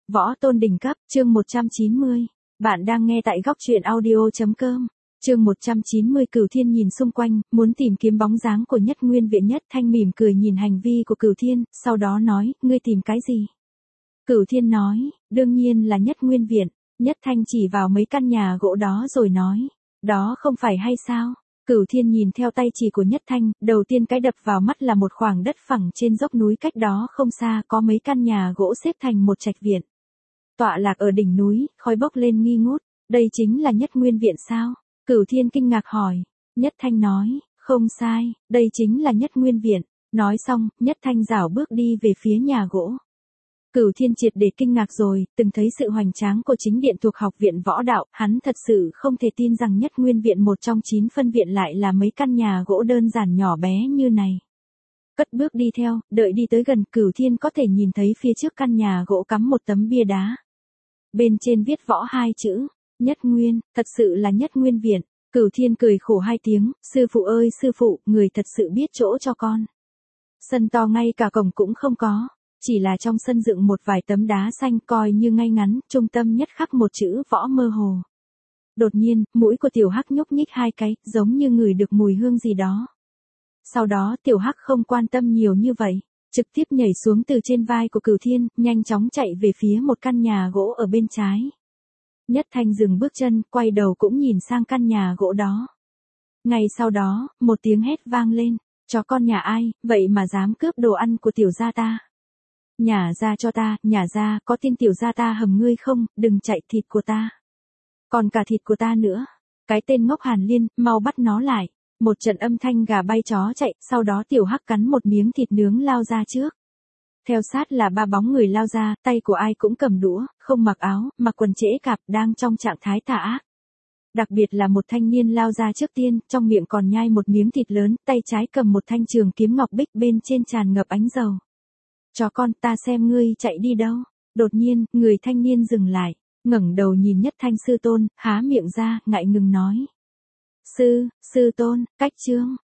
Võ tôn đỉnh cấp, chương 190. Bạn đang nghe tại góc truyện audio.com. Chương 190. Cửu Thiên nhìn xung quanh, muốn tìm kiếm bóng dáng của Nhất Nguyên Viện. Nhất Thanh mỉm cười nhìn hành vi của Cửu Thiên, sau đó nói, ngươi tìm cái gì? Cửu Thiên nói, đương nhiên là Nhất Nguyên Viện. Nhất Thanh chỉ vào mấy căn nhà gỗ đó rồi nói, đó không phải hay sao? Cửu Thiên nhìn theo tay chỉ của Nhất Thanh, đầu tiên cái đập vào mắt là một khoảng đất phẳng trên dốc núi, cách đó không xa có mấy căn nhà gỗ xếp thành một trạch viện. Tọa lạc ở đỉnh núi, khói bốc lên nghi ngút, đây chính là Nhất Nguyên Viện sao? Cửu Thiên kinh ngạc hỏi. Nhất Thanh nói, không sai, đây chính là Nhất Nguyên Viện. Nói xong, Nhất Thanh rảo bước đi về phía nhà gỗ. Cửu Thiên triệt để kinh ngạc rồi, từng thấy sự hoành tráng của chính điện thuộc học viện võ đạo, hắn thật sự không thể tin rằng Nhất Nguyên Viện, một trong 9 phân viện, lại là mấy căn nhà gỗ đơn giản nhỏ bé như này. Cất bước đi theo, đợi đi tới gần, Cửu Thiên có thể nhìn thấy phía trước căn nhà gỗ cắm một tấm bia đá. Bên trên viết võ 2 chữ, Nhất Nguyên, thật sự là Nhất Nguyên Viện. Cửu Thiên cười khổ 2 tiếng, sư phụ ơi sư phụ, người thật sự biết chỗ cho con. Sân to ngay cả cổng cũng không có. Chỉ là trong sân dựng một vài tấm đá xanh coi như ngay ngắn, trung tâm nhất khắc một chữ võ mơ hồ. Đột nhiên, mũi của Tiểu Hắc nhúc nhích 2 cái, giống như ngửi được mùi hương gì đó. Sau đó Tiểu Hắc không quan tâm nhiều như vậy, trực tiếp nhảy xuống từ trên vai của Cửu Thiên, nhanh chóng chạy về phía một căn nhà gỗ ở bên trái. Nhất Thanh dừng bước chân, quay đầu cũng nhìn sang căn nhà gỗ đó. Ngay sau đó, một tiếng hét vang lên, chó con nhà ai, vậy mà dám cướp đồ ăn của tiểu gia ta. Nhả ra cho ta, nhả ra, có tin tiểu gia ta hầm ngươi không, đừng chạy, thịt của ta. Còn cả thịt của ta nữa. Cái tên ngốc Hàn Liên, mau bắt nó lại. Một trận âm thanh gà bay chó chạy, sau đó Tiểu Hắc cắn một miếng thịt nướng lao ra trước. Theo sát là 3 bóng người lao ra, tay của ai cũng cầm đũa, không mặc áo, mặc quần trễ cạp, đang trong trạng thái tà ác. Đặc biệt là một thanh niên lao ra trước tiên, trong miệng còn nhai một miếng thịt lớn, tay trái cầm một thanh trường kiếm ngọc bích, bên trên tràn ngập ánh dầu. Chó con, ta xem ngươi chạy đi đâu. Đột nhiên, người thanh niên dừng lại, ngẩng đầu nhìn Nhất Thanh sư tôn, há miệng ra, ngại ngùng nói. Sư tôn, cách chương.